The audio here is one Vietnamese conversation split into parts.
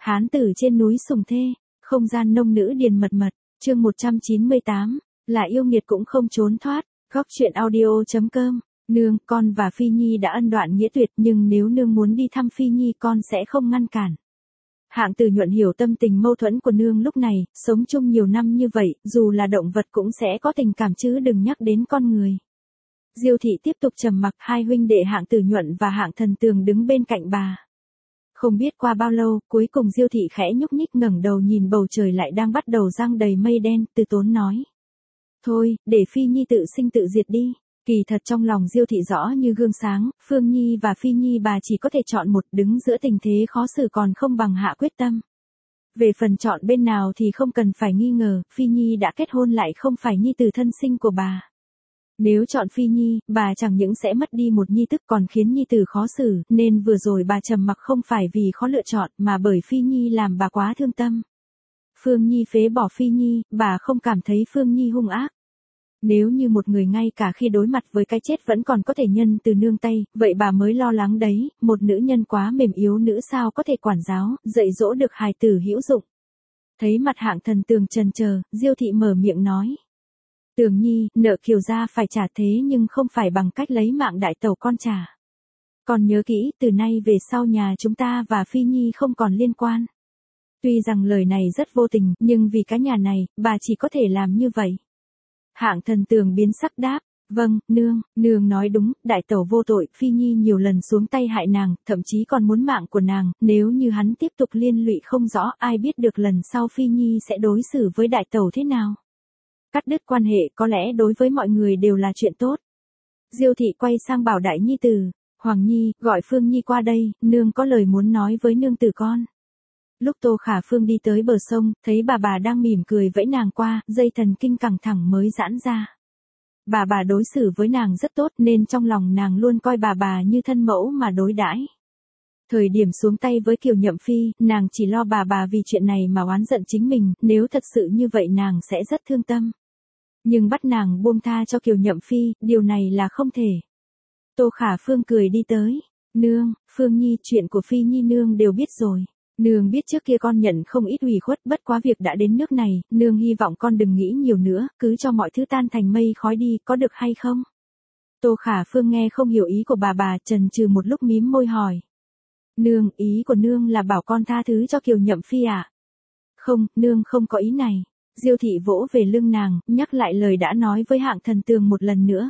Hán tử trên núi Sùng Thê, không gian nông nữ điền mật mật, chương 198, là yêu nghiệt cũng không trốn thoát, góc truyện audio.com, nương, con và Phi Nhi đã ân đoạn nghĩa tuyệt nhưng nếu nương muốn đi thăm Phi Nhi con sẽ không ngăn cản. Hạng Tử Nhuận hiểu tâm tình mâu thuẫn của nương lúc này, sống chung nhiều năm như vậy, dù là động vật cũng sẽ có tình cảm chứ đừng nhắc đến con người. Diêu thị tiếp tục trầm mặc, hai huynh đệ Hạng Tử Nhuận và Hạng Thần Tường đứng bên cạnh bà. Không biết qua bao lâu, cuối cùng Diêu thị khẽ nhúc nhích ngẩng đầu nhìn bầu trời lại đang bắt đầu giăng đầy mây đen, từ tốn nói. Thôi, để Phi Nhi tự sinh tự diệt đi. Kỳ thật trong lòng Diêu thị rõ như gương sáng, Phương Nhi và Phi Nhi bà chỉ có thể chọn một, đứng giữa tình thế khó xử còn không bằng hạ quyết tâm. Về phần chọn bên nào thì không cần phải nghi ngờ, Phi Nhi đã kết hôn lại không phải nhi tử thân sinh của bà. Nếu chọn Phi Nhi, bà chẳng những sẽ mất đi một nhi tức còn khiến nhi tử khó xử, nên vừa rồi bà trầm mặc không phải vì khó lựa chọn mà bởi Phi Nhi làm bà quá thương tâm. Phương Nhi phế bỏ Phi Nhi, bà không cảm thấy Phương Nhi hung ác. Nếu như một người ngay cả khi đối mặt với cái chết vẫn còn có thể nhân từ nương tay, vậy bà mới lo lắng đấy, một nữ nhân quá mềm yếu nữ sao có thể quản giáo, dạy dỗ được hài tử hữu dụng. Thấy mặt Hạng Thần Tường chần chờ, Diêu thị mở miệng nói. Tường Nhi, nợ Kiều gia phải trả thế nhưng không phải bằng cách lấy mạng đại tẩu con trả. Còn nhớ kỹ, từ nay về sau nhà chúng ta và Phi Nhi không còn liên quan. Tuy rằng lời này rất vô tình, nhưng vì cái nhà này, bà chỉ có thể làm như vậy. Hạng Thần Tường biến sắc đáp, vâng, nương nói đúng, đại tẩu vô tội, Phi Nhi nhiều lần xuống tay hại nàng, thậm chí còn muốn mạng của nàng, nếu như hắn tiếp tục liên lụy không rõ, ai biết được lần sau Phi Nhi sẽ đối xử với đại tẩu thế nào. Cắt đứt quan hệ có lẽ đối với mọi người đều là chuyện tốt. Diêu thị quay sang bảo đại nhi tử, Hoàng Nhi, gọi Phương Nhi qua đây, nương có lời muốn nói với nương tử con. Lúc Tô Khả Phương đi tới bờ sông, thấy bà đang mỉm cười vẫy nàng qua, dây thần kinh căng thẳng mới giãn ra. Bà đối xử với nàng rất tốt nên trong lòng nàng luôn coi bà như thân mẫu mà đối đãi. Thời điểm xuống tay với Kiều Nhậm Phi, nàng chỉ lo bà vì chuyện này mà oán giận chính mình, nếu thật sự như vậy nàng sẽ rất thương tâm. Nhưng bắt nàng buông tha cho Kiều Nhậm Phi, điều này là không thể. Tô Khả Phương cười đi tới. Nương, Phương Nhi, chuyện của Phi Nhi nương đều biết rồi. Nương biết trước kia con nhận không ít ủy khuất, bất quá việc đã đến nước này, nương hy vọng con đừng nghĩ nhiều nữa, cứ cho mọi thứ tan thành mây khói đi, có được hay không? Tô Khả Phương nghe không hiểu ý của bà chần chừ một lúc mím môi hỏi. Nương, ý của nương là bảo con tha thứ cho Kiều Nhậm Phi à? Không, nương không có ý này. Diêu thị vỗ về lưng nàng, nhắc lại lời đã nói với Hạng Thần Tường một lần nữa.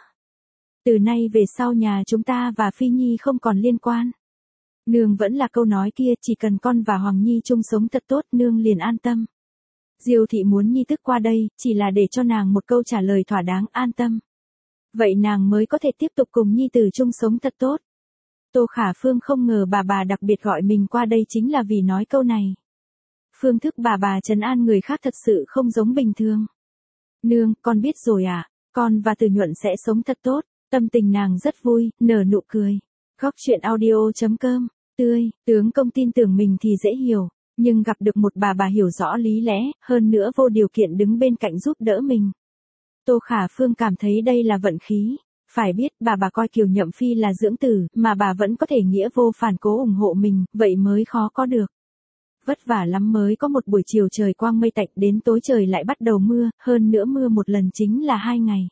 Từ nay về sau nhà chúng ta và Phi Nhi không còn liên quan. Nương vẫn là câu nói kia, chỉ cần con và Hoàng Nhi chung sống thật tốt, nương liền an tâm. Diêu thị muốn nhi tức qua đây, chỉ là để cho nàng một câu trả lời thỏa đáng, an tâm. Vậy nàng mới có thể tiếp tục cùng nhi tử chung sống thật tốt. Tô Khả Phương không ngờ bà đặc biệt gọi mình qua đây chính là vì nói câu này. Phương thức bà trấn an người khác thật sự không giống bình thường. Nương, con biết rồi à, con và Tử Nhuận sẽ sống thật tốt, tâm tình nàng rất vui, nở nụ cười. Góc truyện audio.com, tướng công tin tưởng mình thì dễ hiểu, nhưng gặp được một bà hiểu rõ lý lẽ, hơn nữa vô điều kiện đứng bên cạnh giúp đỡ mình. Tô Khả Phương cảm thấy đây là vận khí. Phải biết bà coi Kiều Nhậm Phi là dưỡng tử, mà bà vẫn có thể nghĩa vô phản cố ủng hộ mình, vậy mới khó có được. Vất vả lắm mới có một buổi chiều trời quang mây tạnh, đến tối trời lại bắt đầu mưa, hơn nữa mưa một lần chính là 2 ngày.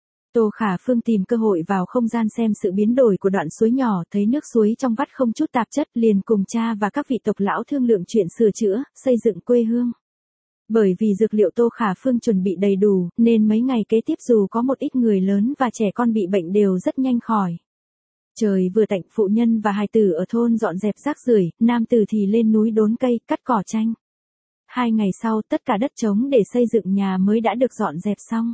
Tô Khả Phương tìm cơ hội vào không gian xem sự biến đổi của đoạn suối nhỏ, thấy nước suối trong vắt không chút tạp chất, liền cùng cha và các vị tộc lão thương lượng chuyện sửa chữa, xây dựng quê hương. Bởi vì dược liệu Tô Khả Phương chuẩn bị đầy đủ, nên mấy ngày kế tiếp dù có một ít người lớn và trẻ con bị bệnh đều rất nhanh khỏi. Trời vừa tạnh, phụ nhân và hài tử ở thôn dọn dẹp rác rưởi, nam tử thì lên núi đốn cây, cắt cỏ tranh. 2 ngày sau, tất cả đất trống để xây dựng nhà mới đã được dọn dẹp xong.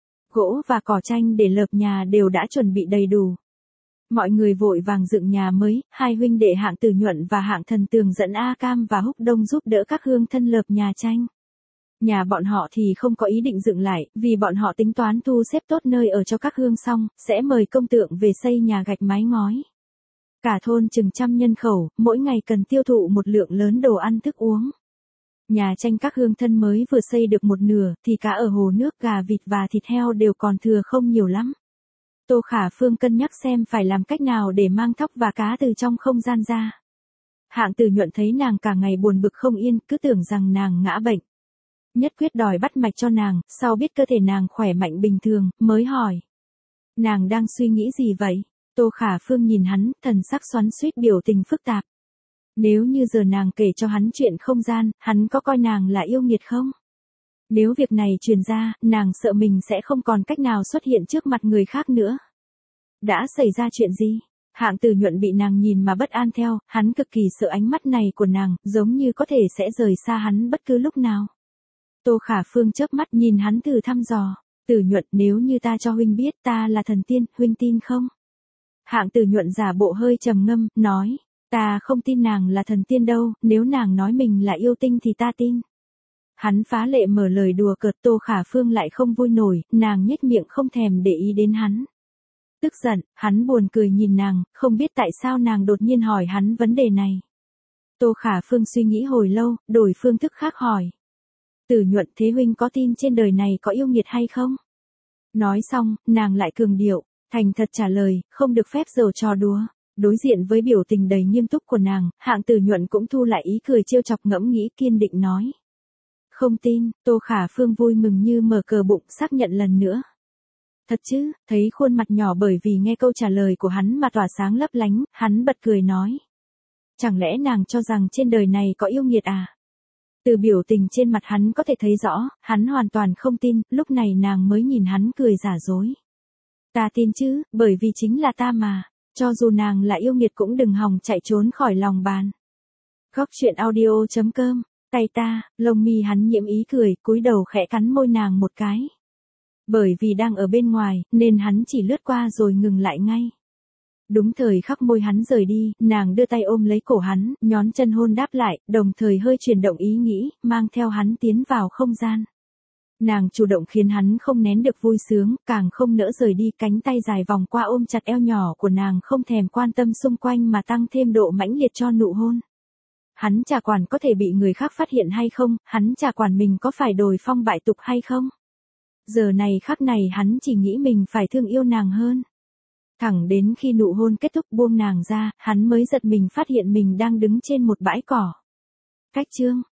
Gỗ và cỏ tranh để lợp nhà đều đã chuẩn bị đầy đủ. Mọi người vội vàng dựng nhà mới, hai huynh đệ Hạng Tử Nhuận và Hạng Thần Tường dẫn A Cam và Húc Đông giúp đỡ các hương thân lợp nhà tranh. Nhà bọn họ thì không có ý định dựng lại, vì bọn họ tính toán thu xếp tốt nơi ở cho các hương xong, sẽ mời công tượng về xây nhà gạch mái ngói. Cả thôn chừng 100 nhân khẩu, mỗi ngày cần tiêu thụ một lượng lớn đồ ăn thức uống. Nhà tranh các hương thân mới vừa xây được một nửa, thì cá ở hồ nước, gà vịt và thịt heo đều còn thừa không nhiều lắm. Tô Khả Phương cân nhắc xem phải làm cách nào để mang thóc và cá từ trong không gian ra. Hạng Tử Nhuận thấy nàng cả ngày buồn bực không yên, cứ tưởng rằng nàng ngã bệnh. Nhất quyết đòi bắt mạch cho nàng, sau biết cơ thể nàng khỏe mạnh bình thường, mới hỏi. Nàng đang suy nghĩ gì vậy? Tô Khả Phương nhìn hắn, thần sắc xoắn xuýt biểu tình phức tạp. Nếu như giờ nàng kể cho hắn chuyện không gian, hắn có coi nàng là yêu nghiệt không? Nếu việc này truyền ra, nàng sợ mình sẽ không còn cách nào xuất hiện trước mặt người khác nữa. Đã xảy ra chuyện gì? Hạng Tử Nhuận bị nàng nhìn mà bất an theo, hắn cực kỳ sợ ánh mắt này của nàng, giống như có thể sẽ rời xa hắn bất cứ lúc nào. Tô Khả Phương chớp mắt nhìn hắn thử thăm dò. Tử Nhuận, nếu như ta cho huynh biết ta là thần tiên, huynh tin không? Hạng Tử Nhuận giả bộ hơi trầm ngâm, nói. Ta không tin nàng là thần tiên đâu, nếu nàng nói mình là yêu tinh thì ta tin. Hắn phá lệ mở lời đùa cợt, Tô Khả Phương lại không vui nổi, nàng nhếch miệng không thèm để ý đến hắn. Tức giận, hắn buồn cười nhìn nàng, không biết tại sao nàng đột nhiên hỏi hắn vấn đề này. Tô Khả Phương suy nghĩ hồi lâu, đổi phương thức khác hỏi. Tử Nhuận, thế huynh có tin trên đời này có yêu nghiệt hay không? Nói xong, nàng lại cường điệu, thành thật trả lời, không được phép giở trò đùa. Đối diện với biểu tình đầy nghiêm túc của nàng, Hạng Tử Nhuận cũng thu lại ý cười trêu chọc ngẫm nghĩ, kiên định nói. Không tin. Tô Khả Phương vui mừng như mở cờ bụng, xác nhận lần nữa. Thật chứ? Thấy khuôn mặt nhỏ bởi vì nghe câu trả lời của hắn mà tỏa sáng lấp lánh, hắn bật cười nói. Chẳng lẽ nàng cho rằng trên đời này có yêu nghiệt à? Từ biểu tình trên mặt hắn có thể thấy rõ, hắn hoàn toàn không tin, lúc này nàng mới nhìn hắn cười giả dối. Ta tin chứ, bởi vì chính là ta mà, cho dù nàng là yêu nghiệt cũng đừng hòng chạy trốn khỏi lòng bàn. Góc truyện audio.com, tay ta, lông mi hắn nhiễm ý cười, cúi đầu khẽ cắn môi nàng một cái. Bởi vì đang ở bên ngoài, nên hắn chỉ lướt qua rồi ngừng lại ngay. Đúng thời khắc môi hắn rời đi, nàng đưa tay ôm lấy cổ hắn, nhón chân hôn đáp lại, đồng thời hơi chuyển động ý nghĩ, mang theo hắn tiến vào không gian. Nàng chủ động khiến hắn không nén được vui sướng, càng không nỡ rời đi, cánh tay dài vòng qua ôm chặt eo nhỏ của nàng, không thèm quan tâm xung quanh mà tăng thêm độ mãnh liệt cho nụ hôn. Hắn chả quản có thể bị người khác phát hiện hay không, hắn chả quản mình có phải đồi phong bại tục hay không. Giờ này khắc này hắn chỉ nghĩ mình phải thương yêu nàng hơn. Thẳng đến khi nụ hôn kết thúc buông nàng ra, hắn mới giật mình phát hiện mình đang đứng trên một bãi cỏ. Cách chương